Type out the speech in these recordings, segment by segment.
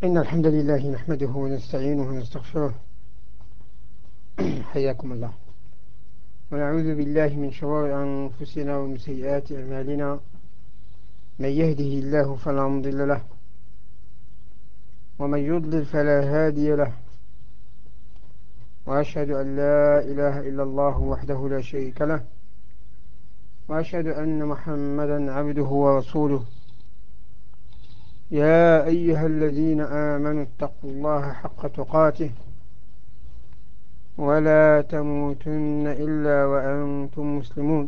إن الحمد لله نحمده ونستعينه ونستغفره. حياكم الله. ونعوذ بالله من شرور أنفسنا ومن سيئات أعمالنا. من يهده الله فلا مضل له ومن يضلل فلا هادي له. وأشهد أن لا إله إلا الله وحده لا شريك له، وأشهد أن محمدا عبده ورسوله. يا أيها الذين آمنوا اتقوا الله حق تقاته ولا تموتن إلا وأنتم مسلمون.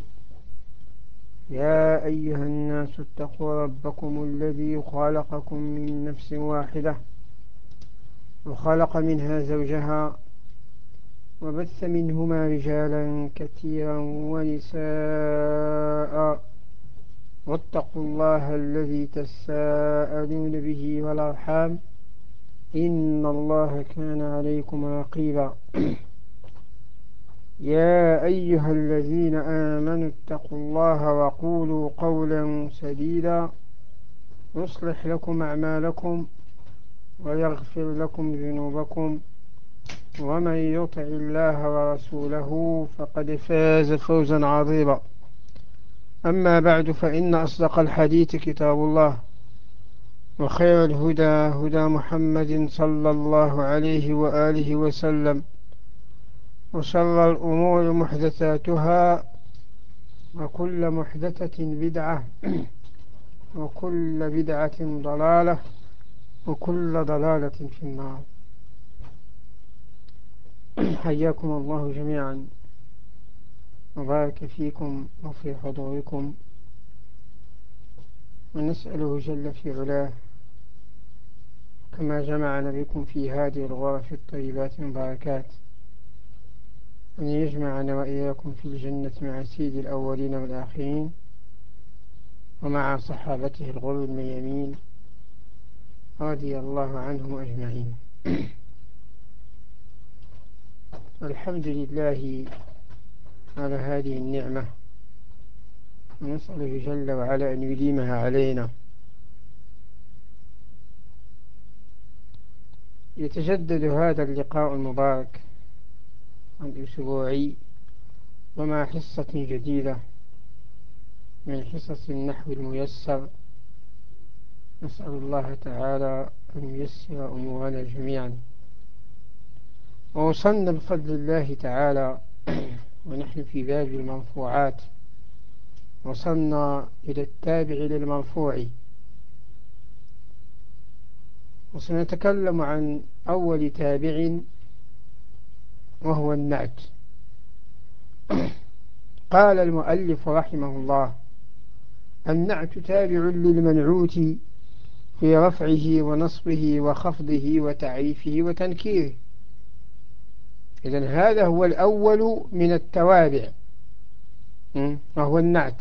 يا أيها الناس اتقوا ربكم الذي خلقكم من نفس واحدة وخلق منها زوجها وبث منهما رجالا كثيرا ونساء، واتقوا الله الذي تساءلون به والأرحام إن الله كان عليكم رقيبا. يا أيها الذين آمنوا اتقوا الله وقولوا قولا سديدا يصلح لكم أعمالكم ويغفر لكم ذنوبكم، ومن يطع الله ورسوله فقد فاز فوزا عظيما. أما بعد، فإن أصدق الحديث كتاب الله، وخير الهدى هدى محمد صلى الله عليه وآله وسلم، وشر الأمور محدثاتها، وكل محدثة بدعة، وكل بدعة ضلالة، وكل ضلالة في النار. حياكم الله جميعا، وبارك فيكم وفي حضوركم، ونسأله جل في علاه كما جمعنا بكم في هذه الغرف الطيبات المباركات أن يجمعنا وإياكم في الجنة مع سيد الأولين والآخرين، ومع صحابته الغر الميامين رضي الله عنهم أجمعين. الحمد لله على هذه النعمة، ونسأله جل وعلا أن يديمها علينا. يتجدد هذا اللقاء المبارك الأسبوعي ومع حصة جديدة من حصص النحو الميسر. نسأل الله تعالى أن ييسر أمورنا جميعا. ووصلنا بفضل الله تعالى ونحن في باب المرفوعات، وصلنا إلى التابع للمرفوع، وسنتكلم عن أول تابع وهو النعت. قال المؤلف رحمه الله: النعت تابع للمنعوت في رفعه ونصبه وخفضه وتعريفه وتنكيره. إذن هذا هو الأول من التوابع، وهو النعت.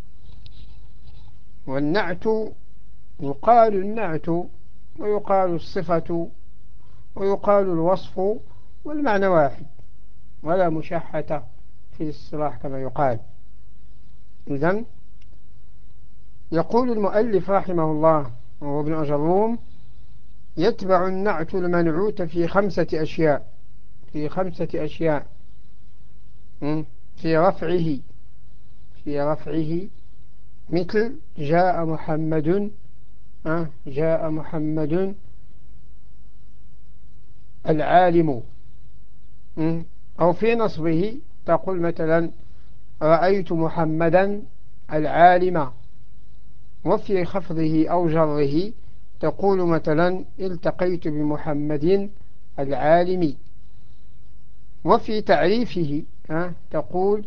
والنعت يقال النعت، ويقال الصفة، ويقال الوصف، والمعنى واحد ولا مشحة في الاصطلاح كما يقال. إذن يقول المؤلف رحمه الله وهو ابن أجروم: يتبع النعت المنعوت في خمسة أشياء. في خمسة أشياء: في رفعه، في رفعه مثل جاء محمد، جاء محمد العالم. أو في نصبه تقول مثلا رأيت محمدا العالم. وفي خفضه أو جره تقول مثلا التقيت بمحمد العالم. وفي تعريفه تقول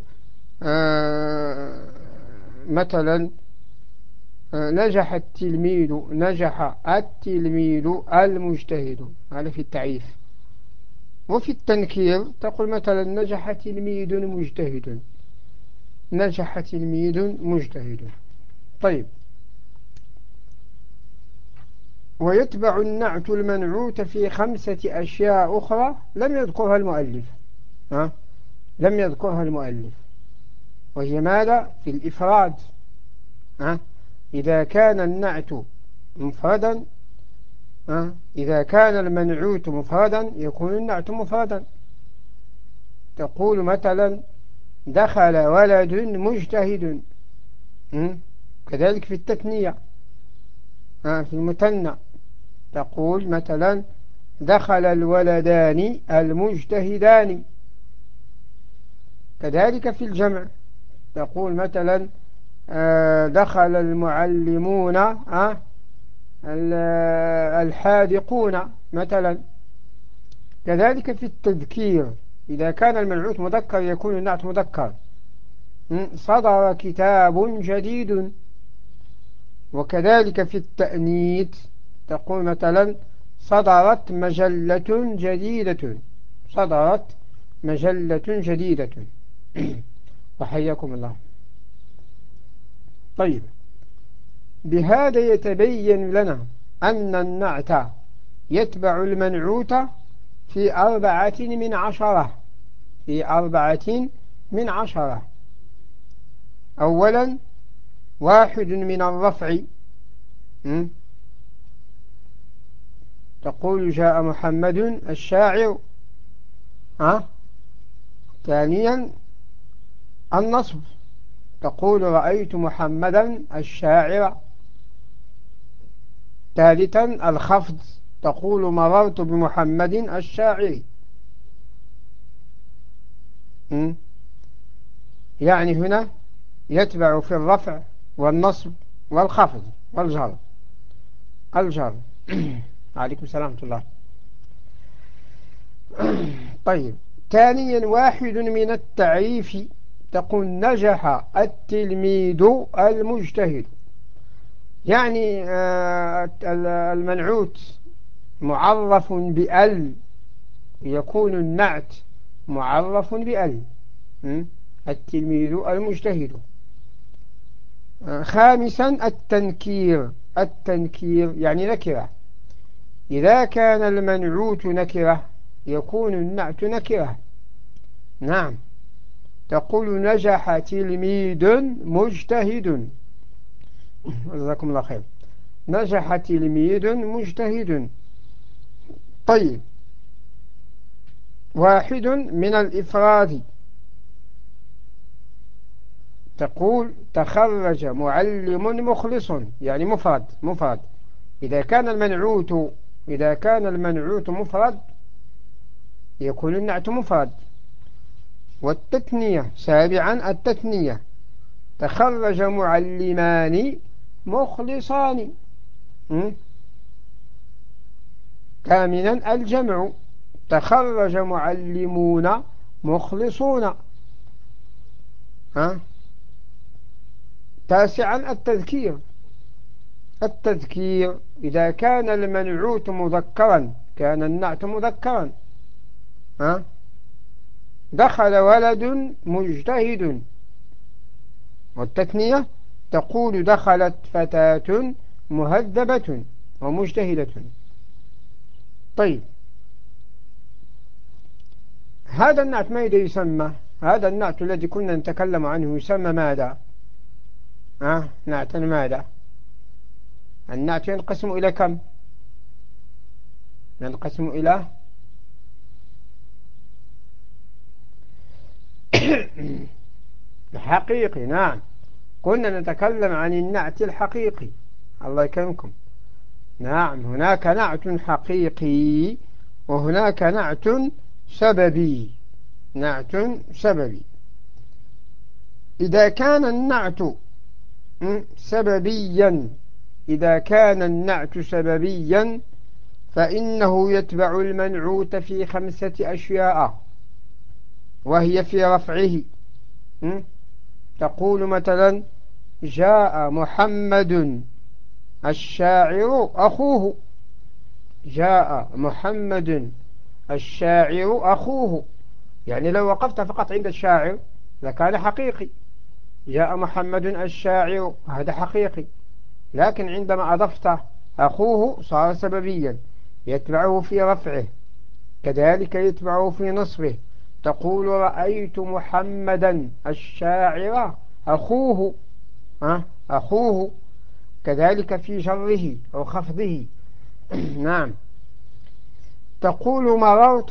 مثلا نجح التلميذ، نجح التلميذ المجتهد. هذا في التعريف. وفي التنكير تقول مثلا نجح تلميذ مجتهد، نجح تلميذ مجتهد. طيب، ويتبع النعت المنعوت في خمسة أشياء أخرى لم يذكرها المؤلف. لم يذكرها المؤلف، وهي ماذا؟ في الإفراد. إذا كان النعت مفردا إذا كان المنعوت مفردا يكون النعت مفردا. تقول مثلا دخل ولد مجتهد. كذلك في التثنية، في المثنى تقول مثلا دخل الولدان المجتهدان. كذلك في الجمع تقول مثلا دخل المعلمون الحاذقون مثلا. كذلك في التذكير إذا كان المنعوت مذكر يكون النعت مذكر. صدر كتاب جديد. وكذلك في التأنيث تقول مثلا صدرت مجلة جديدة. صدرت مجلة جديدة. وحياكم الله. طيب، بهذا يتبين لنا أن النعت يتبع المنعوت في 4 من 10. في 4 من 10. أولا 1 من الرفع. تقول جاء محمد الشاعر. ثانيا النصب. تقول رأيت محمدا الشاعر. ثالثا الخفض. تقول مررت بمحمد الشاعر. يعني هنا يتبع في الرفع والنصب والخفض والجر. الجر. عليكم السلام ورحمة الله. طيب، ثانيا 1 من التعريف. تقول نجح التلميذ المجتهد. يعني المنعوت معرف بأل، يكون النعت معرف بأل. التلميذ المجتهد. خامسا التنكير. التنكير يعني نكرة. إذا كان المنعوت نكرة يكون النعت نكرة. نعم. تقول نجح تلميذ مجتهد. جزاكم الله خير. نجح تلميذ مجتهد. طيب، 1 من الإفراد. تقول تخرج معلم مخلص، يعني مفرد. إذا كان المنعوت مفرد يكون النعت مفرد. والتثنية 7 التثنية. تخرج معلمان مخلصان. 8 الجمع. تخرج معلمون مخلصون. 9 التذكير. التذكير إذا كان المنعوت مذكرا كان النعت مذكرا. دخل ولد مجتهد. والتثنية تقول دخلت فتاة مهذبة ومجتهدة. طيب، هذا النعت ماذا يسمى؟ هذا النعت الذي كنا نتكلم عنه يسمى ماذا؟ نعتا ماذا؟ النعت ينقسم إلى كم؟ ينقسم إلى الحقيقي. نعم، كنا نتكلم عن النعت الحقيقي. الله يكرمكم. نعم، هناك نعت حقيقي وهناك نعت سببي. نعت سببي. إذا كان النعت سببيا فإنه يتبع المنعوت في 5 أشياء، وهي في رفعه. تقول مثلا جاء محمد الشاعر أخوه. جاء محمد الشاعر أخوه، يعني لو وقفت فقط عند الشاعر لكان حقيقي. جاء محمد الشاعر هذا حقيقي، لكن عندما أضفت أخوه صار سببيا، يتبعه في رفعه، كذلك يتبعه في نصبه. تقول رأيت محمدا الشاعر أخوه. أخوه. كذلك في جره أو خفضه. نعم. تقول مررت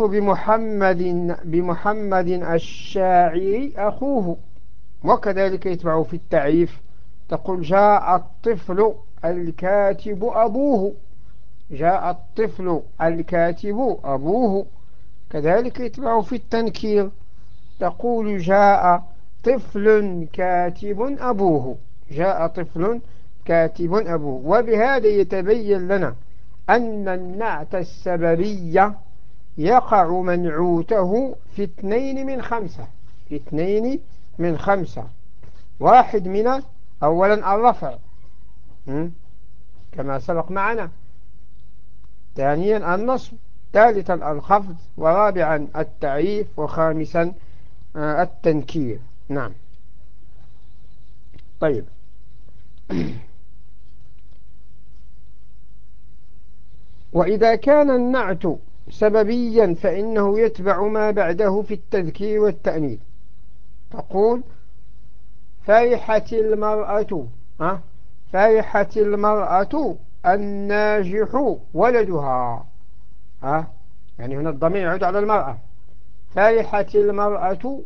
بمحمد الشاعر أخوه. وكذلك يتبع في التعريف، تقول جاء الطفل الكاتب أبوه. جاء الطفل الكاتب أبوه. كذلك يتبع في التنكير، تقول جاء طفل كاتب أبوه. جاء طفل كاتب أبوه. وبهذا يتبين لنا أن النعت السببي يقع منعوته في 2 من 5. في 2 من 5. واحد من أولا الرفع كما سبق معنا، ثانيا النصب، ثالثا الخفض، ورابعا التعريف، وخامسا التنكير. نعم. طيب. وإذا كان النعت سببيا فإنه يتبع ما بعده في التذكير والتأنيث. تقول فرحت المرأة فرحت المرأة الناجح ولدها. يعني هنا الضمير يعود على المرأة. فرحت المرأة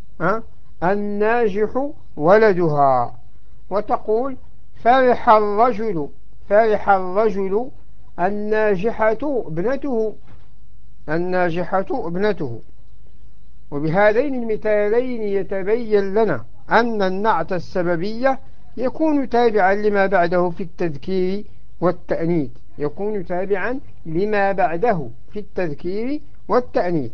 الناجح ولدها. وتقول فرح الرجل فرح الرجل الناجحة ابنته. الناجحة ابنته. وبهذين المثالين يتبين لنا أن النعت السببية يكون تابعا لما بعده في التذكير والتأنيث. يكون تابعا لما بعده في التذكير والتأنيث.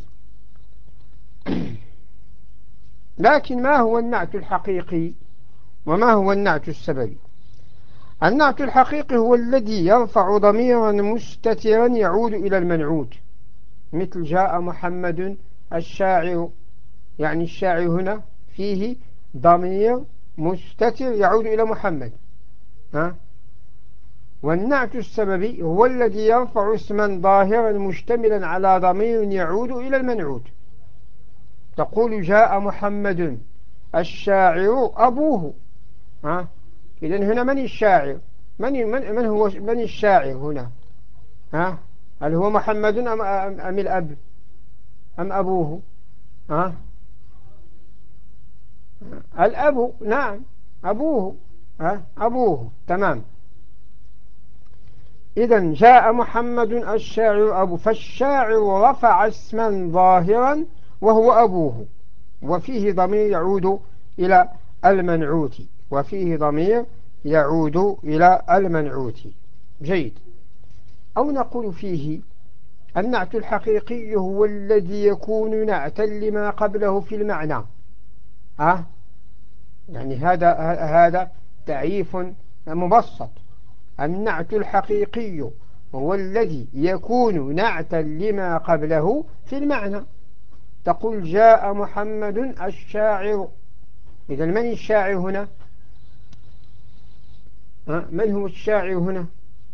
لكن ما هو النعت الحقيقي وما هو النعت السببي؟ النعت الحقيقي هو الذي يرفع ضميرا مستترا يعود إلى المنعوت، مثل جاء محمد الشاعر. يعني الشاعر هنا فيه ضمير مستتر يعود إلى محمد. والنعت السببي هو الذي يرفع اسما ظاهرا مشتملا على ضمير يعود إلى المنعوت. تقول جاء محمد الشاعر أبوه. إذن هنا من الشاعر؟ من الشاعر هنا؟ هل هو محمد أم الأب أم أبوه؟ الأب. نعم، أبوه. أبوه. تمام. إذن جاء محمد الشاعر أبو، فالشاعر رفع اسما ظاهرا وهو أبوه، وفيه ضمير يعود إلى المنعوت. وفيه ضمير يعود إلى المنعوت. جيد. أو نقول فيه النعت الحقيقي هو الذي يكون نعتا لما قبله في المعنى. يعني هذا تعريف مبسط. النعت الحقيقي هو الذي يكون نعتا لما قبله في المعنى. تقول جاء محمد الشاعر. إذا من الشاعر هنا؟ من هو الشاعر هنا؟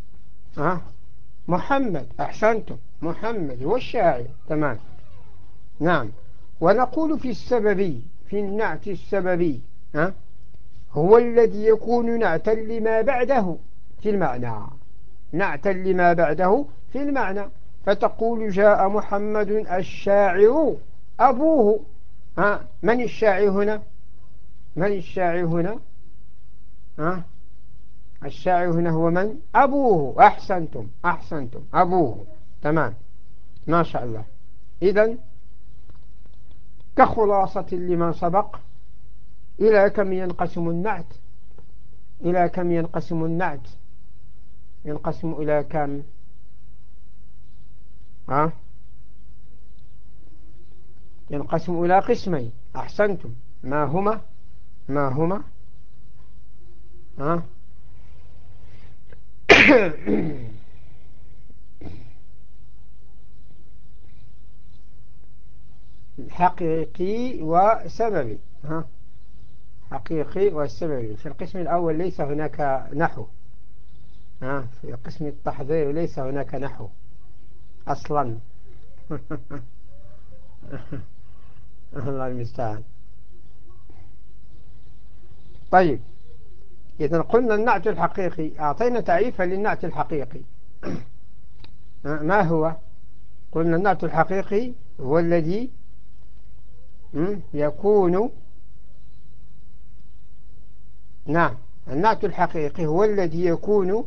محمد. أحسنتم، محمد هو الشاعر. تمام. نعم. ونقول في السببي، في النعت السببي هو الذي يكون نعتا لما بعده في المعنى. نعتا لما بعده في المعنى. فتقول جاء محمد الشاعر أبوه. من الشاعر هنا؟ من الشاعر هنا؟ الشاعر هنا هو من؟ أبوه. أحسنتم، أحسنتم، أبوه. تمام، ما شاء الله. إذن كخلاصة لما سبق، إلى كم ينقسم النعت؟ إلى كم ينقسم النعت؟ ينقسم إلى كم؟ ينقسم إلى قسمين. أحسنتم. ما هما؟ ما هما؟ حقيقي وسببي. حقيقي وسببي. في القسم الأول ليس هناك نحو. في قسم التحضير ليس هناك نحو أصلا. الله المستعان. طيب، إذا قلنا النعت الحقيقي، أعطينا تعريفا للنعت الحقيقي. ما هو؟ قلنا النعت الحقيقي هو الذي يكون. نعم، النعت الحقيقي هو الذي يكون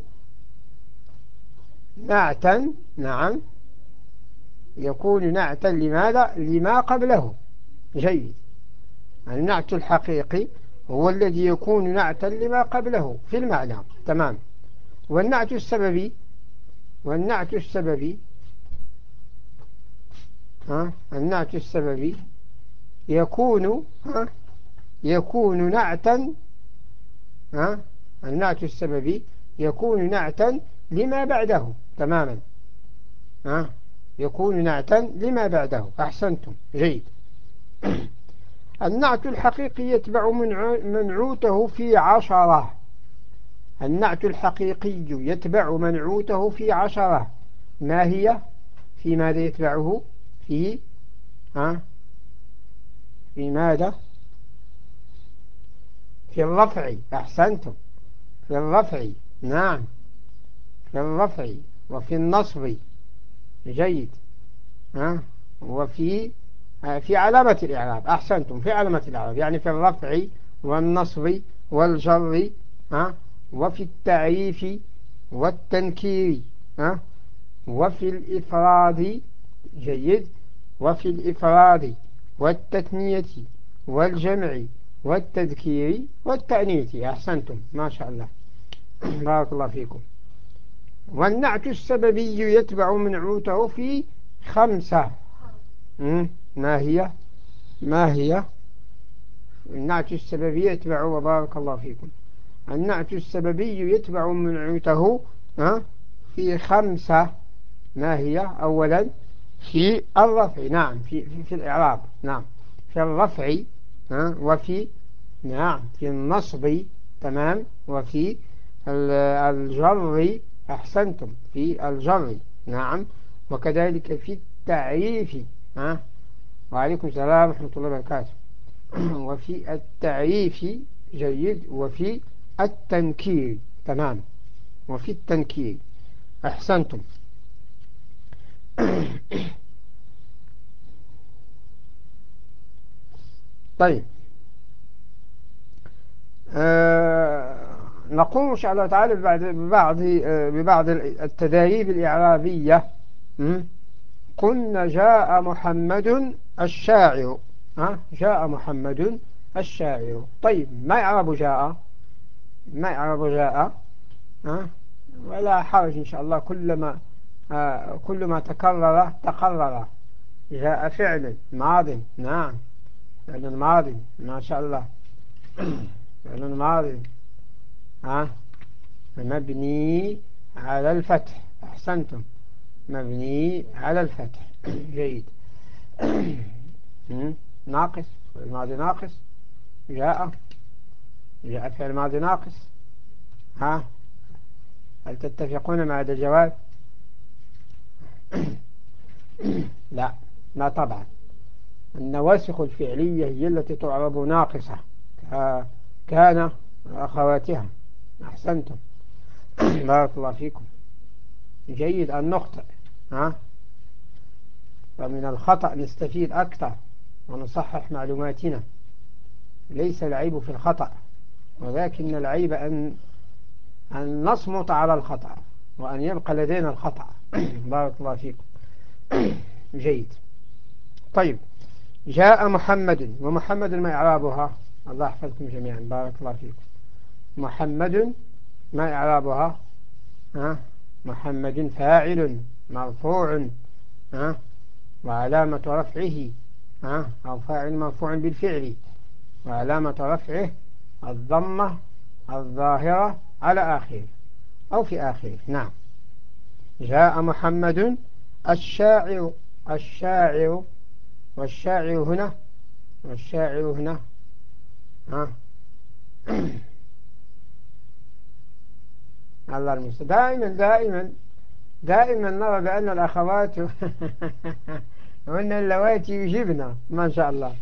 نعتا. نعم، يكون نعتا لماذا؟ لما قبله. جيد. النعت الحقيقي هو الذي يكون نعتا لما قبله في المعنى. تمام. والنعت السببي، والنعت السببي النعت السببي يكون يكون نعتا. النعت السببي يكون نعتا لما بعده تماما. يكون نعتا لما بعده. أحسنتم. جيد. النعت الحقيقي يتبع منعوته في 10. النعت الحقيقي يتبع منعوته في 10. ما هي؟ في ماذا يتبعه؟ في في ماذا؟ في الرفع. أحسنتم. في الرفع. نعم، في الرفع وفي النصب. جيد. وفي في علامة الإعراب. أحسنتم، في علامة الإعراب، يعني في الرفع والنصب والجر، وفي التعريف والتنكير، وفي الإفراد. جيد. وفي الإفراد والتثنية والجمع والتذكير والتأنيث. أحسنتم، ما شاء الله، بارك الله فيكم. والنعت السببي يتبع منعوته في 5. ما هي؟ ما هي؟ النعت السببي يتبع، وبارك الله فيكم، النعت السببي يتبع منعوته في 5. ما هي؟ أولا في الرفع. نعم، في الإعراب. نعم، في الرفع، وفي نعم في النصب. تمام. وفي الجر. أحسنتم، في الجر. نعم. وكذلك في التعريف. وعليكم السلام ورحمة الله وبركاته. وفي التعريف. جيد. وفي التنكير. تمام. وفي التنكير. أحسنتم. طيب، نقوم إن شاء الله تعالى ببعض التدريب الإعرابية. قلنا جاء محمد الشاعر. جاء محمد الشاعر. طيب، ما يعرب جاء؟ ما يعرب جاء؟ ولا حرج إن شاء الله، كل ما تكرر تقرر. جاء فعل ماض. نعم، فعل ماضي، ما شاء الله، فعل ماضي مبني على الفتح. أحسنتم، مبني على الفتح. جيد. ناقص، الماضي ناقص. جاء فعل ماضي ناقص. هل تتفقون مع هذا الجواب؟ لا طبعا. النواسخ الفعلية هي التي تعرب ناقصة، كان وأخواتها. أحسنتم، بارك الله فيكم. جيد. أن نخطئ، ومن الخطأ نستفيد أكثر ونصحح معلوماتنا. ليس العيب في الخطأ، ولكن العيب أن نصمت على الخطأ وأن يبقى لدينا الخطأ. بارك الله فيكم. جيد. طيب، جاء محمد. ومحمد ما إعرابها؟ الله يحفظكم جميعا، بارك الله فيكم. محمد ما إعرابها؟ محمد فاعل مرفوع، وعلامة رفعه أو فاعل مرفوع بالفعل، وعلامة رفعه الضمة الظاهرة على آخره أو في آخره. نعم. جاء محمد الشاعر. الشاعر، والشاعر هنا، والشاعر هنا الله المستعان. دائما نرى بأن الأخوات هن اللواتي يجبن، ما شاء الله.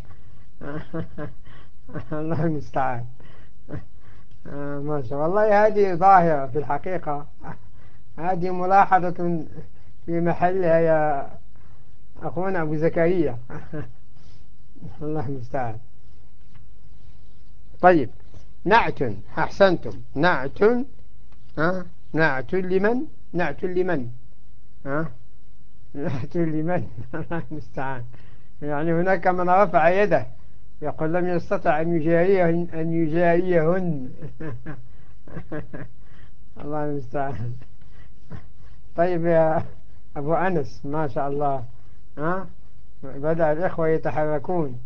الله المستعان. ما شاء الله. والله هذه ظاهرة في الحقيقة، هذه ملاحظة في محلها يا أخونا أبو زكريا. الله المستعان. طيب، نعت، أحسنتم، نعت. نعت لمن؟ نعت لمن؟ ها؟ نعت لمن؟ الله المستعان. يعني هناك من رفع يده يقول لم يستطع أن يجاريهن. الله المستعان. طيب يا أبو أنس، ما شاء الله، ها، بدأ الإخوة يتحركون.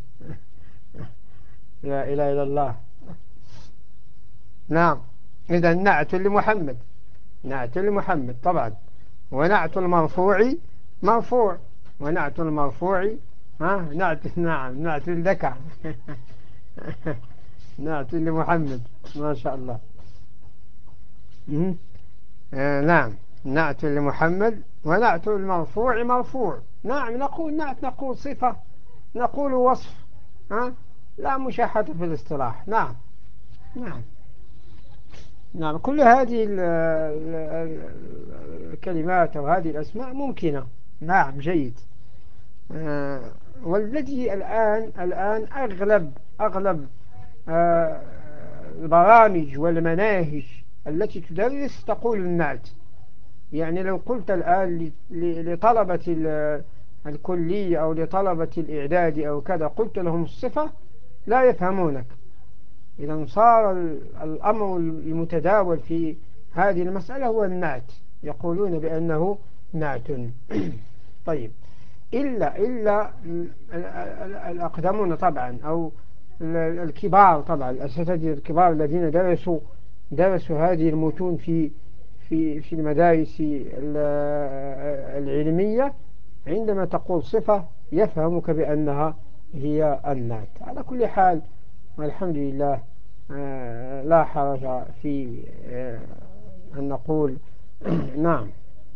لا إله إلا الله. نعم، إذا نعت لمحمد، نعت لمحمد طبعا. ونعت المرفوع مرفوع، ونعت المرفوع نعت، نعم، نعت الذكر. نعت لمحمد، ما شاء الله. نعم، نعت لمحمد. ونعت المرفوع مرفوع. نعم، نقول نعت، نقول صفة، نقول وصف. لا مشاحة في الاصطلاح. نعم، نعم، نعم، كل هذه الكلمات أو هذه الأسماء ممكنة. نعم، جيد. والذي الآن أغلب آه، البرامج والمناهج التي تدرس تقول النعت. يعني لو قلت الآن لطلبة الكلية أو لطلبة الإعداد أو كذا، قلت لهم الصفة لا يفهمونك. إذا صار الأمر المتداول في هذه المسألة هو النعت، يقولون بأنه نعت. طيب، إلا الأقدمون طبعا، أو الكبار طبعا، الأساتذة الكبار الذين درسوا هذه المتون في المدارس العلمية، عندما تقول صفة يفهمك بأنها هي النعت. على كل حال، والحمد لله، لا حرج في أن نقول نعم،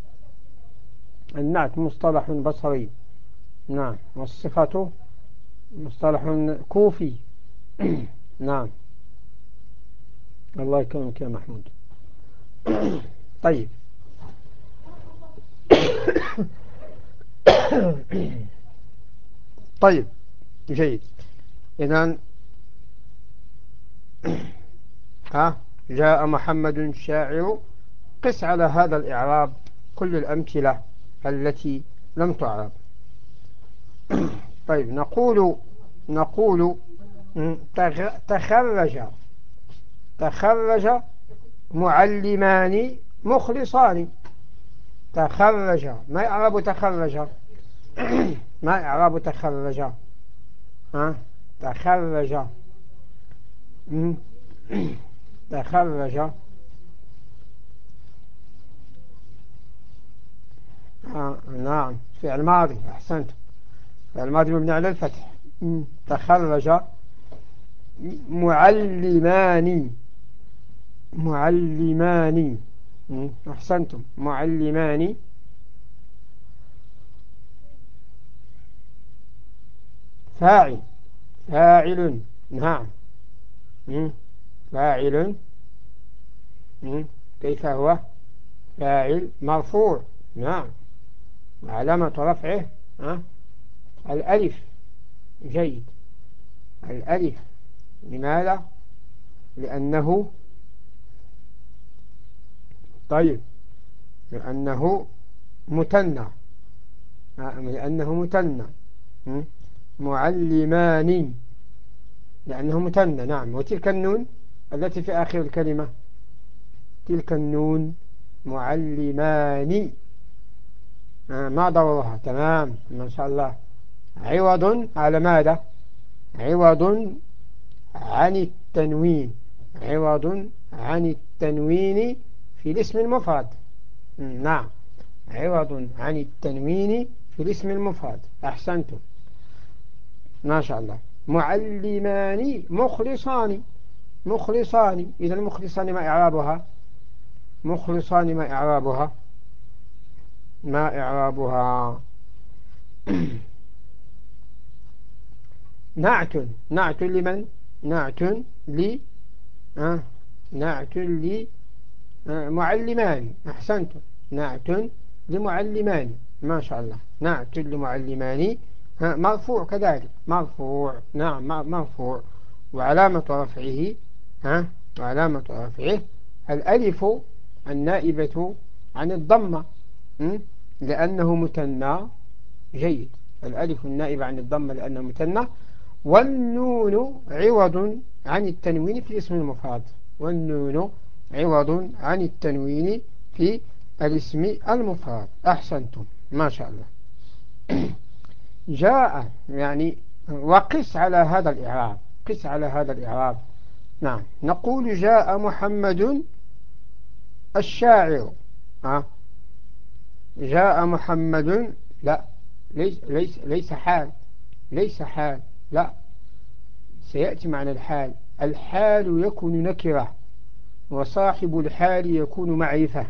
النعت مصطلح بصري. نعم، والصفة مصطلح كوفي. نعم، الله يكرمك يا محمود. طيب. طيب، جيد. إذن جاء محمد شاعر. قس على هذا الإعراب كل الأمثلة التي لم تعرب. طيب، نقول تخرج معلمان مخلصان. تخرج، ما إعراب تخرج؟ ما إعراب تخرج؟ تخرج. م? تخرج. نعم، فعل ماضي، أحسنت، فعل ماضي مبني على الفتح. تخرج معلمان. معلمان. أحسنتم، معلمان. فاعل. نعم. فاعل. كيف هو؟ فاعل مرفوع. نعم، علامة رفعه الألف. جيد، الألف. لماذا؟ لأنه طيب، لأنه مثنى. لأنه مثنى. معلمان، لأنه مثنى. نعم، وتلك النون التي في آخر الكلمة، تلك النون معلمان، ما دورها؟ تمام، ما شاء الله. عوض على ماذا؟ عوض عن التنوين. عوض عن التنوين في الاسم المفرد. نعم، عوض عن التنوين في الاسم المفرد. أحسنتم، ما شاء الله. معلمان مخلصان. مخلصان، إذا المخلصان ما إعرابها؟ مخلصان ما إعرابها؟ ما إعرابها؟ نعت. نعت لمن؟ نعت لي نعت لي معلمان. أحسنتم، نعت لمعلمان، ما شاء الله، نعت لمعلمان. مرفوع كذلك، مرفوع، نعم مرفوع. وعلامة رفعه، وعلامة رفعه الألف النائبة عن الضمة، لأنه مثنى. جيد، الألف النائبة عن الضمة لأنه مثنى. والنون عوض عن التنوين في الاسم المفرد، والنون عوض عن التنوين في الاسم المفرد. أحسنتم، ما شاء الله. جاء يعني، وقس على هذا الإعراب، قس على هذا الإعراب. نعم، نقول جاء محمد الشاعر. جاء محمد، لا، ليس حال، ليس حال، لا، سيأتي معنى الحال. الحال يكون نكرة، وصاحب الحال يكون معرفة.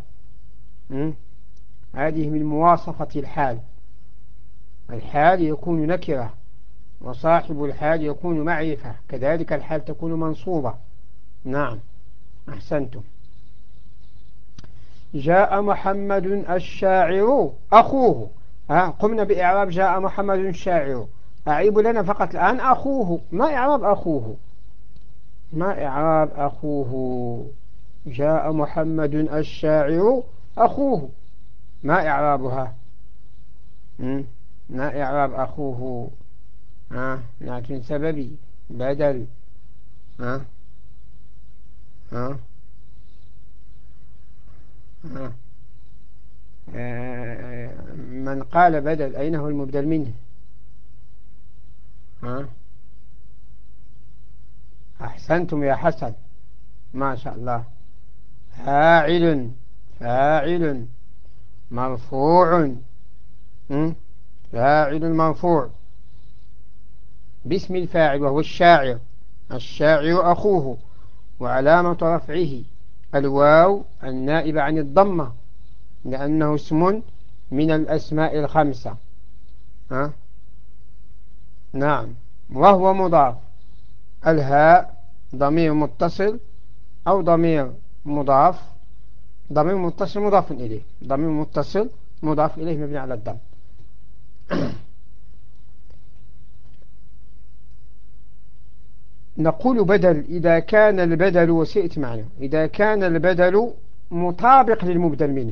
هذه من مواصفة الحال. الحال يكون نكرة، وصاحب الحال يكون معرفة، كذلك الحال تكون منصوبة. نعم، أحسنتم. جاء محمد الشاعر أخوه. قمنا بإعراب جاء محمد الشاعر. أعيب لنا فقط الآن أخوه. ما إعراب أخوه؟ ما إعراب أخوه؟ جاء محمد الشاعر أخوه، ما إعرابها؟ ما إعراب أخوه؟ نعت سببي، بدل. ها ها ها من قال بدل، أين هو المبدل منه؟ أحسنتم يا حسن، ما شاء الله. فاعل، فاعل مرفوع. فاعل مرفوع باسم الفاعل وهو الشاعر. الشاعر أخوه، وعلامة رفعه الواو النائبة عن الضمة، لأنه اسم من الأسماء الخمسة. نعم، وهو مضاف. الهاء ضمير متصل أو ضمير مضاف. ضمير متصل مضاف إليه، ضمير متصل مضاف إليه مبني على الضم. نقول بدل إذا كان البدل، وسئت معنا، إذا كان البدل مطابق للمبدل منه.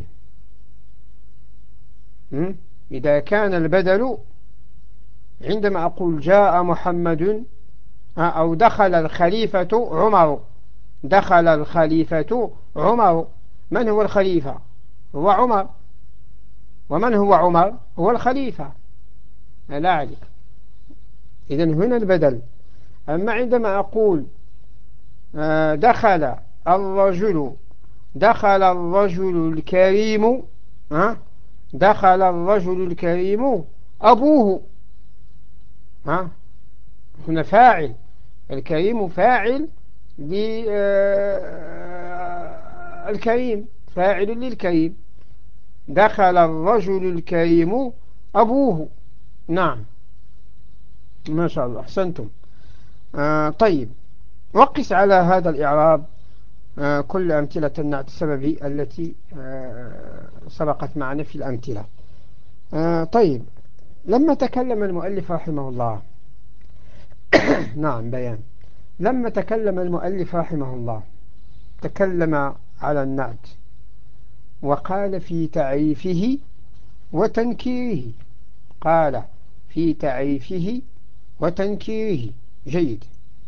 إذا كان البدل، عندما أقول جاء محمد أو دخل الخليفة عمر، دخل الخليفة عمر، من هو الخليفة؟ هو عمر. ومن هو عمر؟ هو الخليفة. لا عليك. إذن هنا البدل. أما عندما أقول دخل الرجل، دخل الرجل الكريم، دخل الرجل الكريم أبوه. هنا فاعل، الكريم فاعل للكريم، فاعل للكريم. دخل الرجل الكريم أبوه. نعم، ما شاء الله، أحسنتم. طيب، وقس على هذا الإعراب كل أمثلة النعت السببي التي سبقت معنا في الأمثلة. طيب، لما تكلم المؤلف رحمه الله نعم، بيان. لما تكلم المؤلف رحمه الله تكلم على النعت، وقال في تعريفه وتنكيره. قال في تعريفه وتنكيره. جيد.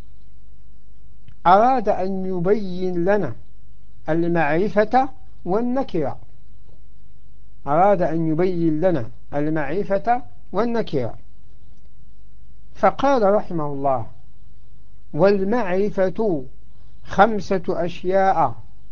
أراد أن يبين لنا المعرفة والنكرة. أراد أن يبين لنا المعرفة والنكرة، فقال رحمه الله: والمعرفة 5 أشياء: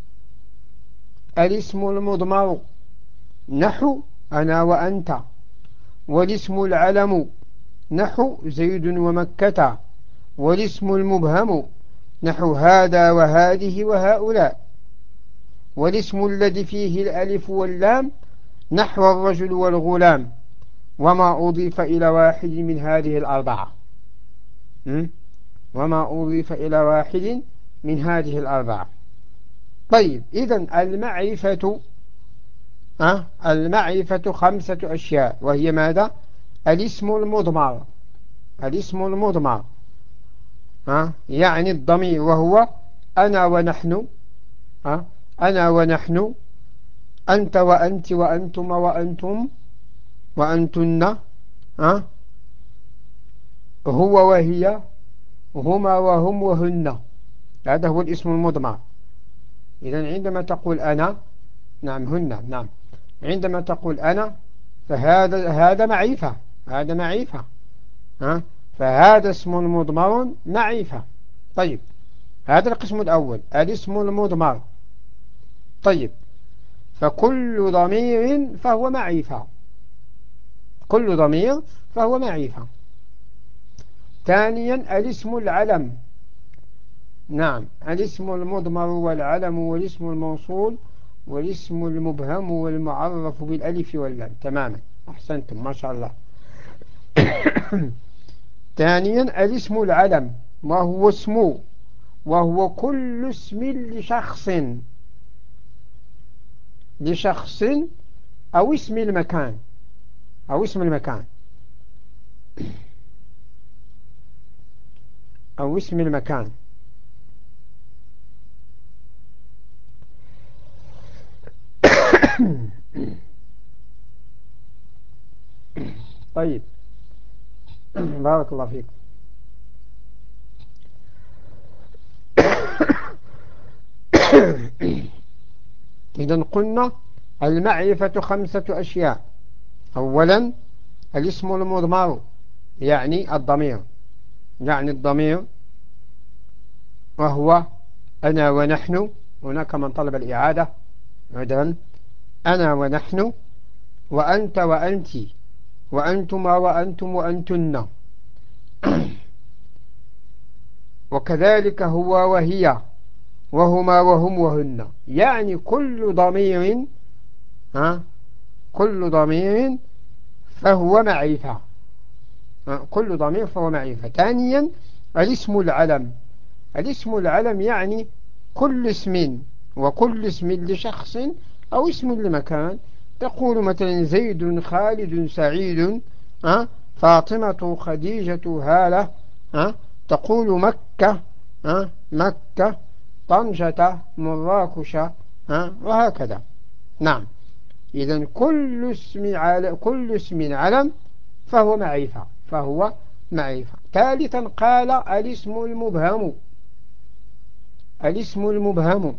الاسم المضمر نحو أنا وأنت، والاسم العلم نحو زيد ومكة، والاسم المبهم نحو هذا وهذه وهؤلاء، والاسم الذي فيه الألف واللام نحو الرجل والغلام، وما أضيف إلى واحد من هذه الأربعة. وما أضيف إلى واحد من هذه الأربعة. طيب، إذن المعرفة المعرفة 5 أشياء، وهي ماذا؟ الاسم المضمر، الاسم المضمر يعني الضمير، وهو أنا ونحن، أنا ونحن، أنت وأنت وأنتم وأنتم وأنتن، هو وهي، هما وهم وهن. هذا هو الاسم المضمر. إذن عندما تقول أنا، نعم هن، نعم، عندما تقول أنا فهذا معرفة، هذا معرفة، فهذا اسم مضمر معرفة. طيب، هذا القسم الأول، الاسم المضمر. طيب، فكل ضمير فهو معرفة، كل ضمير فهو معرفة. ثانيا الاسم العلم، نعم، الاسم المضمر والعلم والاسم الموصول والاسم المبهم والمعرف بالألف واللام. تماما، أحسنتم ما شاء الله. ثانيا الاسم العلم، وهو اسم، وهو كل اسم لشخص، لشخص أو اسم المكان، أو اسم المكان، أو اسم المكان. طيب، بارك الله فيك. إذن قلنا المعرفة 5 أشياء. أولا الاسم المضمر، يعني الضمير، يعني الضمير، وهو أنا ونحن. هناك من طلب الإعادة عذرا. أنا ونحن، وأنت وأنت، وأنتما وأنتم وأنتن، وكذلك هو وهي، وهما وهم وهن. يعني كل ضمير، كل ضمير فهو معرفة، كل ضمير فهو معرفة. ثانيا الاسم العلم، الاسم العلم يعني كل اسم، وكل اسم لشخص أو اسم لمكان. تقول مثلا زيد خالد سعيد، فاطمة خديجة هالة، تقول مكة، مكة طنجة مراكش، وهكذا. نعم، إذن كل اسم علم فهو معرفة، فهو معرفة. ثالثا قال الاسم المبهم، الاسم المبهم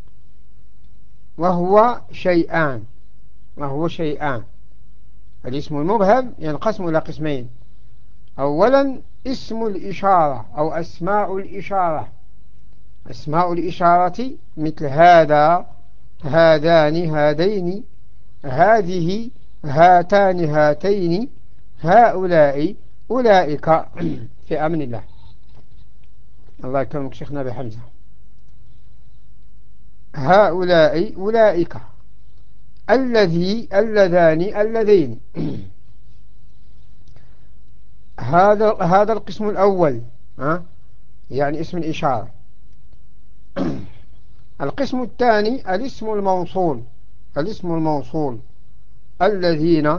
وهو شيئان، وهو شيئان. الاسم المبهم ينقسم إلى قسمين. أولا اسم الإشارة أو أسماء الإشارة، أسماء الإشارة مثل هذا، هذان، هذين، هذه، هاتان، هاتين، هؤلاء، أولئك. في أمن الله. الله يكرمك شيخنا أبي حمزة. هؤلاء، أولئك، الذي، اللذان، اللذين. هذا القسم الأول، يعني اسم الإشارة. القسم الثاني الاسم الموصول، الاسم الموصول، الذين،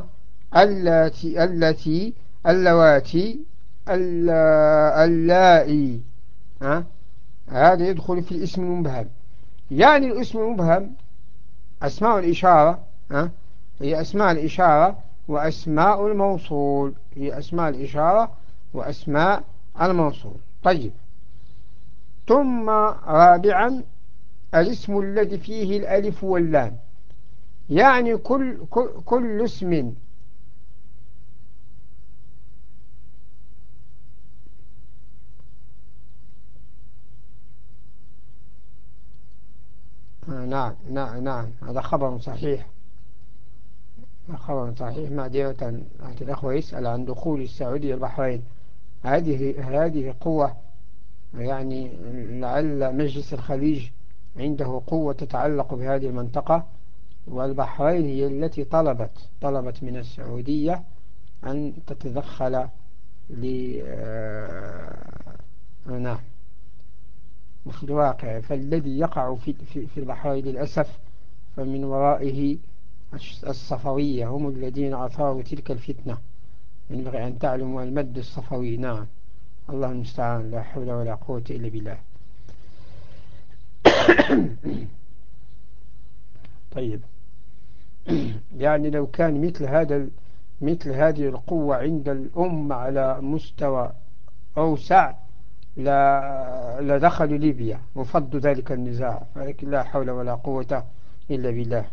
التي، اللواتي، اللائي، هذا يدخل في الاسم المبهم. يعني الاسم المبهم أسماء الإشارة، هي أسماء الإشارة، وأسماء الموصول هي أسماء الإشارة وأسماء الموصول. طيب، ثم رابعا الاسم الذي فيه الألف واللام، يعني كل اسم نعم، نعم، نعم، هذا خبر صحيح، خبر صحيح. معذرة الأخوة يسأل عن دخول السعودية البحرين. هذه قوة، يعني لعل مجلس الخليج عنده قوة تتعلق بهذه المنطقة، والبحرين هي التي طلبت من السعودية أن تتدخل نعم، وفي الواقع فالذي يقع في البحرين للأسف فمن ورائه الصفوية هم الذين أثاروا تلك الفتنة. ينبغي أن تعلموا المد الصفوي. نعم، الله المستعان، لا حول ولا قوة إلا بالله. طيب، يعني لو كان مثل هذه القوة عند الأمة على مستوى أوسع لدخلوا ليبيا وفضوا ذلك النزاع، ولكن لا حول ولا قوة إلا بالله.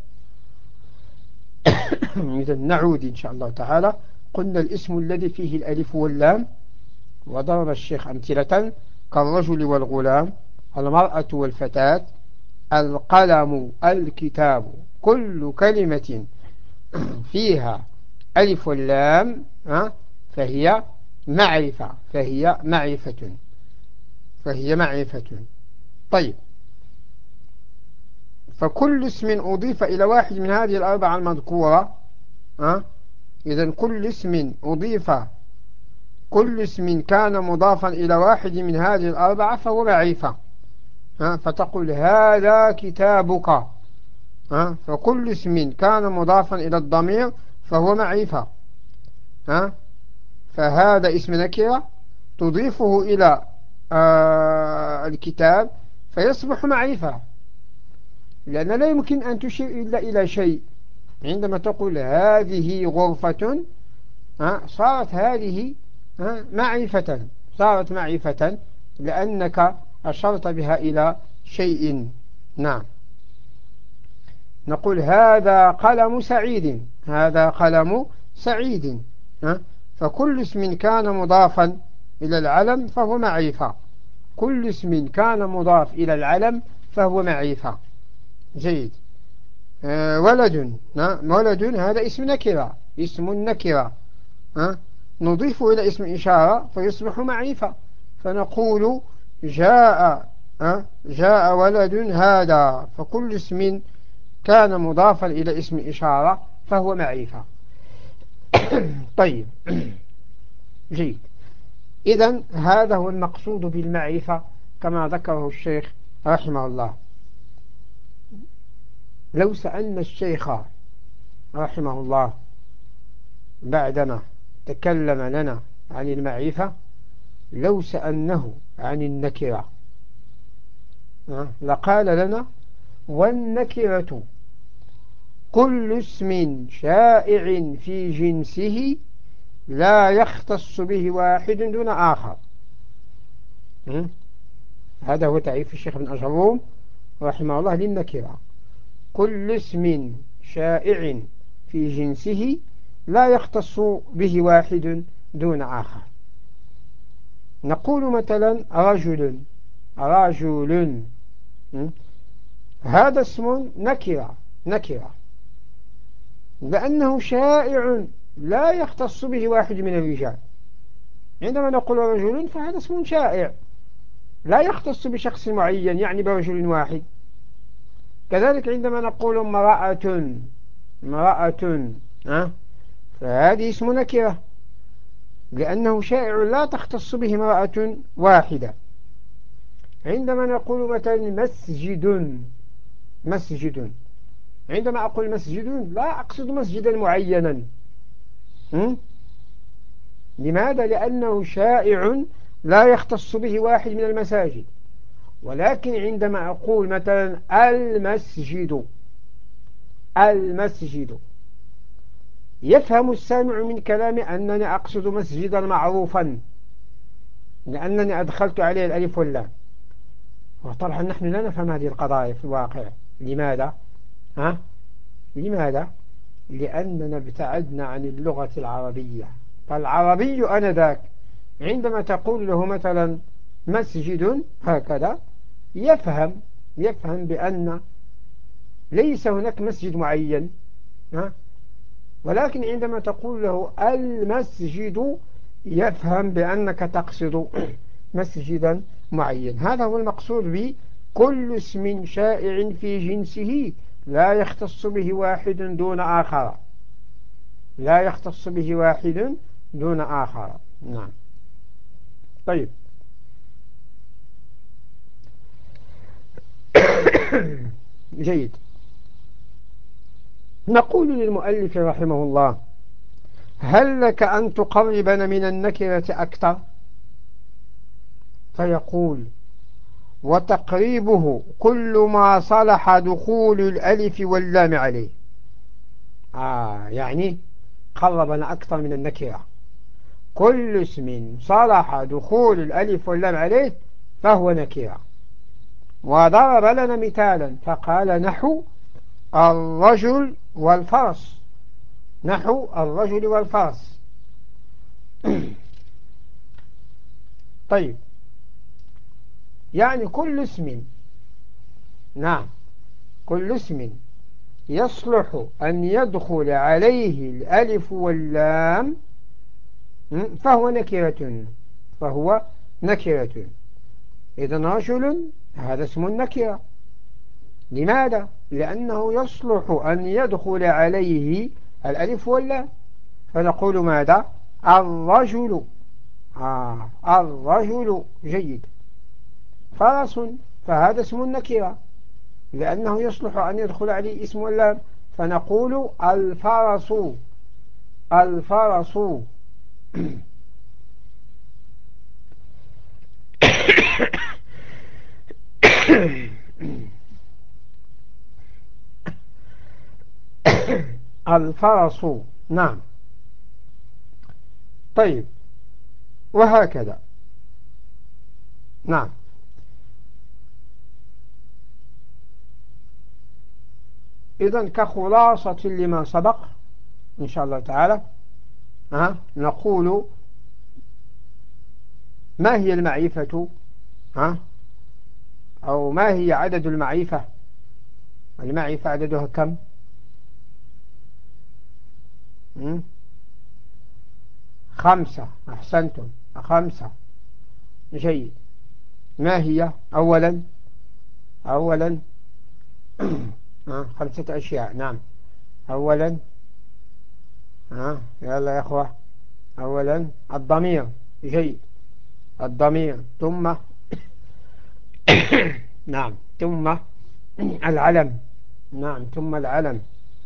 إذا نعود إن شاء الله تعالى. قلنا الاسم الذي فيه الألف واللام، وضرب الشيخ أمثلة كالرجل والغلام، المرأة والفتاة، القلم، الكتاب. كل كلمة فيها ألف واللام فهي معرفة، فهي معرفة. طيب، فكل اسم أضيف إلى واحد من هذه الأربعة المذكورة، إذن كل اسم كان مضافا إلى واحد من هذه الأربعة فهو معرفة. فتقول هذا كتابك، فكل اسم كان مضافا إلى الضمير فهو معرفة. فهذا اسم نكرة تضيفه إلى الكتاب فيصبح معرفة، لأن لا يمكن أن تشير إلا إلى شيء. عندما تقول هذه غرفة صارت هذه صارت معرفة لأنك أشرت بها إلى شيء. نعم، نقول هذا قلم سعيد، فكل اسم كان مضافا إلى العلم فهو معرفة، كل اسم كان مضاف إلى العلم فهو معرفة. جيد. ولد هذا اسم نكرة نضيفه إلى اسم إشارة فيصبح معرفة، فنقول جاء ولد هذا، فكل اسم كان مضافا إلى اسم إشارة فهو معرفة. طيب، جيد. إذن هذا هو المقصود بالمعرفة كما ذكره الشيخ رحمه الله. لو سألنا الشيخ رحمه الله بعدما تكلم لنا عن المعرفة، لو سألناه عن النكرة لقال لنا والنكرة كل اسم شائع في جنسه لا يختص به واحد دون آخر. هذا هو تعريف الشيخ ابن أجروم رحمه الله للنكرة: كل اسم شائع في جنسه لا يختص به واحد دون آخر. نقول مثلا رجل، هذا اسم نكرة لأنه شائع لا يختص به واحد من الرجال. عندما نقول رجل فهذا اسم شائع لا يختص بشخص معين، يعني برجل واحد. كذلك عندما نقول امرأة فهذه اسم نكرة لأنه شائع لا تختص به امرأة واحدة. عندما نقول مثلا مسجد، عندما أقول مسجد لا أقصد مسجدا معينا. لماذا؟ لأنه شائع لا يختص به واحد من المساجد. ولكن عندما أقول مثلا المسجد يفهم السامع من كلامي أنني أقصد مسجدا معروفا لأنني أدخلت عليه الألف واللام. وطبعا نحن لا نفهم هذه القضايا في الواقع. لماذا؟ لماذا؟ لأننا ابتعدنا عن اللغة العربية. فالعربي أنذاك عندما تقول له مثلا مسجد هكذا يفهم بأن ليس هناك مسجد معين، ولكن عندما تقول له المسجد يفهم بأنك تقصد مسجدا معين. هذا هو المقصود بكل اسم شائع في جنسه لا يختص به واحد دون آخر. نعم. طيب. جيد. نقول للمؤلف رحمه الله: هل لك أن تقربنا من النكرة أكثر؟ فيقول: وتقريبه كل ما صلح دخول الألف واللام عليه. يعني قربنا أكثر من النكرة. كل اسم صلح دخول الألف واللام عليه فهو نكرة. وضرب لنا مثالا فقال: نحو الرجل والفرس. نحو الرجل والفرس. طيب، يعني كل اسم، نعم، كل اسم يصلح أن يدخل عليه الألف واللام فهو نكرة. فهو نكرة. إذن رجل هذا اسم نكرة. لماذا؟ لأنه يصلح أن يدخل عليه الألف واللام. فنقول ماذا؟ الرجل. الرجل. جيد. فرس، فهذا اسم نكرة لأنه يصلح أن يدخل عليه اسم واللام. فنقول الفرس. الفرس. الفرس. نعم. طيب، وهكذا. نعم. إذن كخلاصة لما سبق إن شاء الله تعالى نقول: ما هي المعرفة؟ أو ما هي عدد المعرفة؟ المعرفة عددها كم؟ 5. أحسنتم، 5. جيد. ما هي؟ أولا 5 أشياء. نعم. أولا يلا يا أخوة. أولا الضمير. جيد. الضمير. ثم نعم، ثم العلم. نعم، ثم العلم.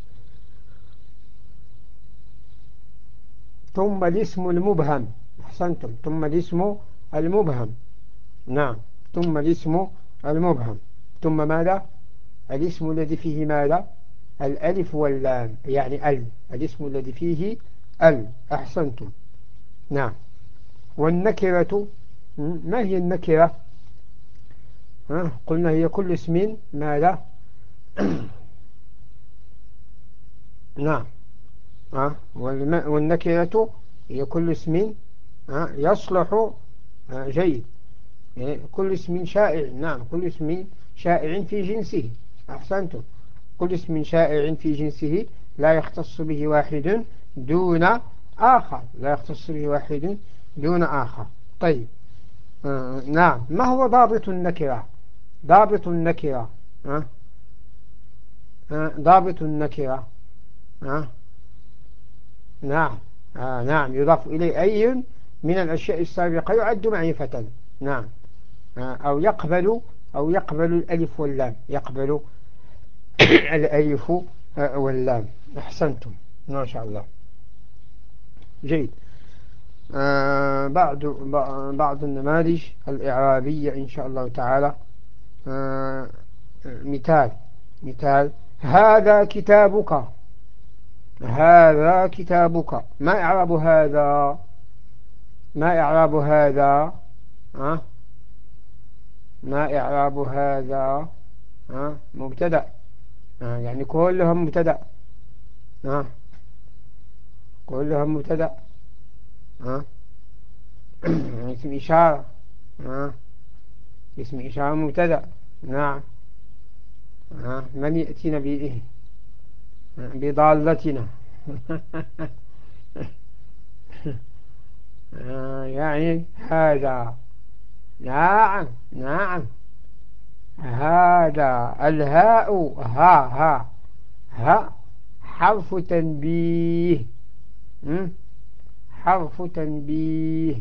ثم الاسم المبهم. أحسنتم، ثم الاسم المبهم. نعم، ثم الاسم المبهم. ثم ماذا؟ الاسم الذي فيه ماذا؟ الألف واللام، يعني الاسم الذي فيه أحسنتم. نعم. والنكرة، ما هي النكرة؟ قلنا هي كل اسم ماذا؟ نعم. والنكرة هي كل اسم يصلح. جيد. كل اسم شائع. نعم، كل اسم شائع في جنسه. أحسنتم. كل اسم شائع في جنسه لا يختص به واحد دون آخر. لا يختص به واحد دون آخر. طيب. نعم. ما هو ضابط النكرة؟ ضابط النكرة. ضابط النكرة. نعم. نعم، يضاف إليه أي من الأشياء السابقة يعد معرفة. نعم. أو يقبل الألف واللام. يقبل الألف واللام. أحسنتم، ما شاء الله. جيد. بعض النماذج الإعرابية إن شاء الله تعالى. مثال: هذا كتابك. هذا كتابك. ما إعراب هذا؟ ما إعراب هذا؟ ما إعراب هذا؟ مبتدأ. يعني كلهم مبتدأ. كلهم مبتدأ. اسم إشارة. اسم إشارة مبتدأ. نعم. من يأتينا بضالتنا. يعني هذا. نعم. نعم. هذا. الهاء. ها حرف تنبيه. حرف تنبيه.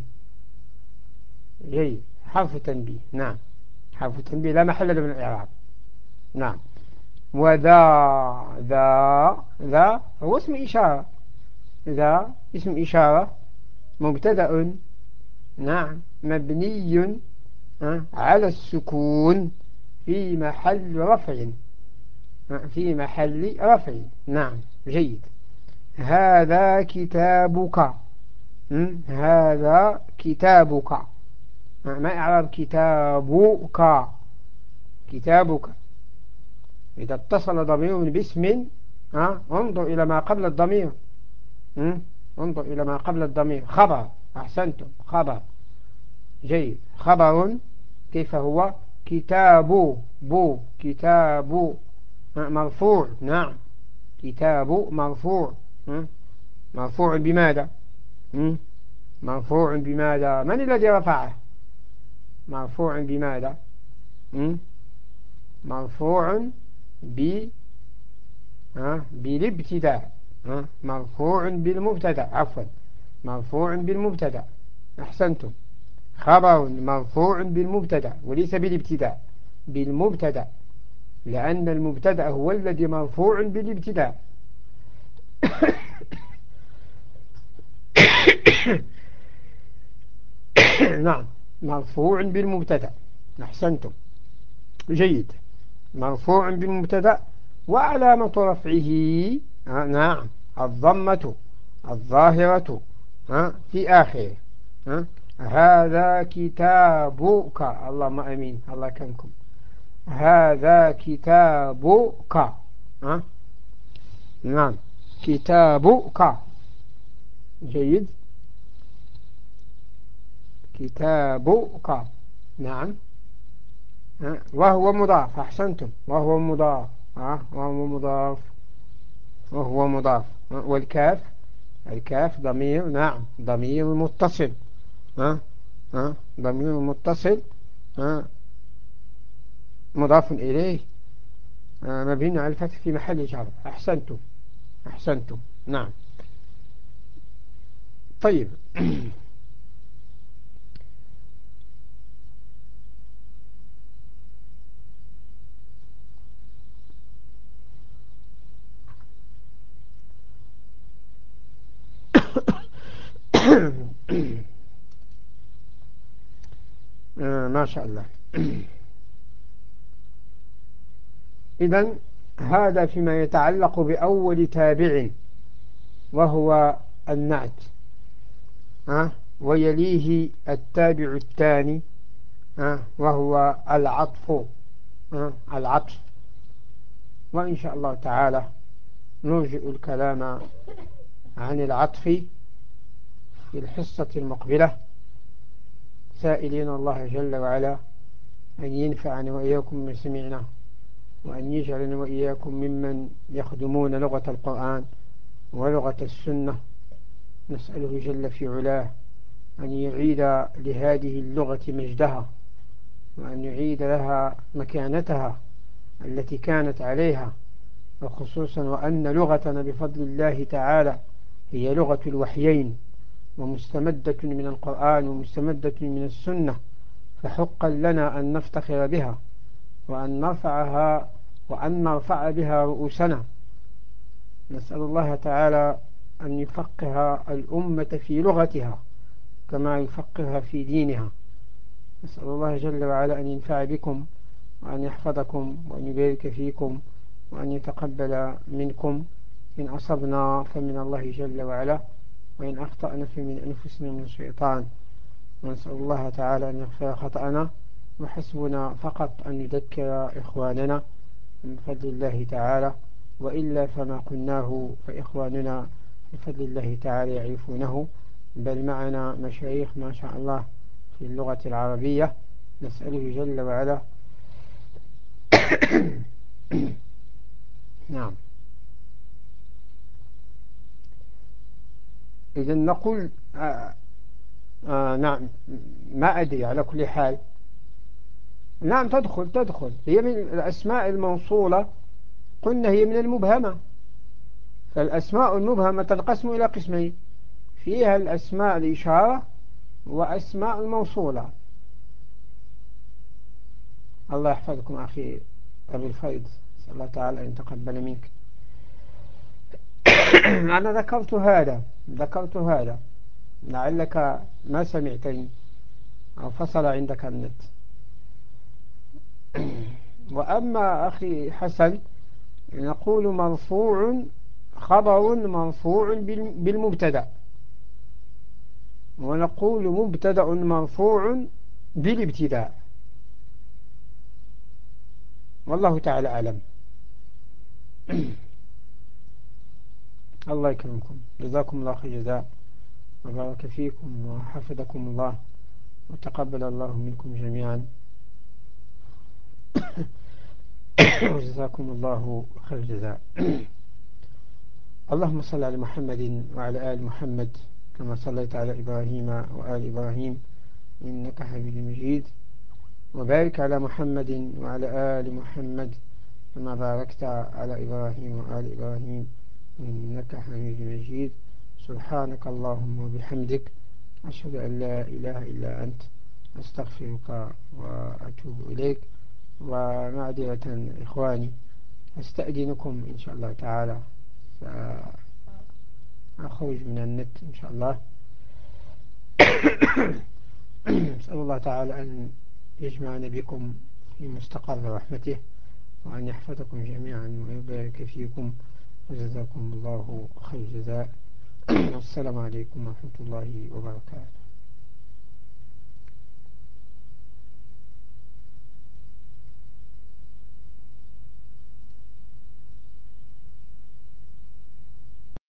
حرف تنبيه. نعم، حرف تنبيه لا محل له من الإعراب. نعم. ذا هو اسم إشارة. ذا اسم إشارة مبتدأ نعم مبني على السكون في محل رفع. في محل رفع. نعم جيد. هذا كتابك. هذا كتابك. ما إعراب كتابك؟ كتابك إذا اتصل ضمير باسم انظر إلى ما قبل الضمير. انظر إلى ما قبل الضمير. خبر. أحسنتم. خبر جيد. خبر كيف هو؟ كتاب. كتاب مرفوع. نعم كتاب مرفوع. مرفوع بماذا؟ مرفوع بماذا؟ من الذي رفعه؟ مرفوع بماذا؟ مرفوع بالابتداء. مرفوع بالمبتدا. عفوا مرفوع بالمبتدا. أحسنتم. خبر مرفوع بالمبتدا وليس بالابتداء. بالمبتدا لأن المبتدا هو الذي مرفوع بالابتداء. نعم مرفوع بالمبتدا. أحسنتم جيد. مرفوع بالمبتدا وعلامة رفعه نعم الضمة الظاهرة في آخره. هذا كتابك. اللهم أمين. الله يكرمكم. هذا كتابك. نعم كتابك جيد. كتابك نعم. وهو مضاف. أحسنتم. وهو مضاف. وهو مضاف. وهو مضاف. والكاف. الكاف ضمير. نعم ضمير متصل. ضمير متصل مضاف إليه مبني على الفتح في محل جر. أحسنتم. أحسنتم. نعم طيب. ما شاء الله. إذن هذا فيما يتعلق بأول تابع وهو النعت. ويليه التابع الثاني وهو العطف. العطف. وإن شاء الله تعالى نرجئ الكلام عن العطف في الحصة المقبلة سائلين الله جل وعلا أن ينفعنا وإياكم من سمعنا وأن يجعلنا وإياكم ممن يخدمون لغة القرآن ولغة السنة. نسأله جل في علاه أن يعيد لهذه اللغة مجدها وأن يعيد لها مكانتها التي كانت عليها. وخصوصا وأن لغتنا بفضل الله تعالى هي لغة الوحيين ومستمدة من القرآن ومستمدة من السنة. فحقا لنا أن نفتخر بها وأن نرفعها وأن نرفع بها رؤوسنا. نسأل الله تعالى أن يفقه الأمة في لغتها كما يفقهها في دينها. نسأل الله جل وعلا أن ينفع بكم وأن يحفظكم وأن يبارك فيكم وأن يتقبل منكم. إن أصبنا فمن الله جل وعلا وإن أخطأنا فمن أنفسنا من الشيطان. ونسأل الله تعالى أن يغفر خطأنا وحسبنا فقط أن يذكر إخواننا من فضل الله تعالى. وإلا فما قلناه فإخواننا بفضل الله تعالى يعرفونه. بل معنا مشايخ ما شاء الله في اللغة العربية. نسأله جل وعلا نعم. إذا نقول نعم ما أدري على كل حال. نعم تدخل هي من الأسماء الموصولة. قلنا هي من المبهمة. فالأسماء المبهمة تنقسم إلى قسمين. فيها الأسماء الإشارة وأسماء الموصولة. الله يحفظكم أخي أبو الفيض أسأل الله تعالى أن يتقبل منك. أنا ذكرت هذا لعلك ما سمعتني أو فصل عندك النت. وأما أخي حسن، نقول مرفوع خبر مرفوع بالمبتدأ، ونقول مبتدأ مرفوع بالابتداء، والله تعالى أعلم. الله يكرمكم، جزاكم الله خير جزاء، وبارك فيكم وحفظكم الله، وتقبل الله منكم جميعا. وجزاكم الله خير جزاء. اللهم صل على محمد وعلى آل محمد كما صليت على إبراهيم وآل إبراهيم إنك حميد مجيد، وبارك على محمد وعلى آل محمد كما باركت على إبراهيم وآل إبراهيم إنك حميد مجيد. سبحانك اللهم وبحمدك، أشهد أن لا إله إلا أنت، أستغفرك وأتوب إليك. ومعذرة إخواني، أستأذنكم إن شاء الله تعالى، سأخرج من النت إن شاء الله. أسأل الله تعالى أن يجمعنا بكم في مستقر رحمته، وأن يحفظكم جميعا ويبارك فيكم، وجزاكم الله خير جزاء. والسلام عليكم ورحمة الله وبركاته.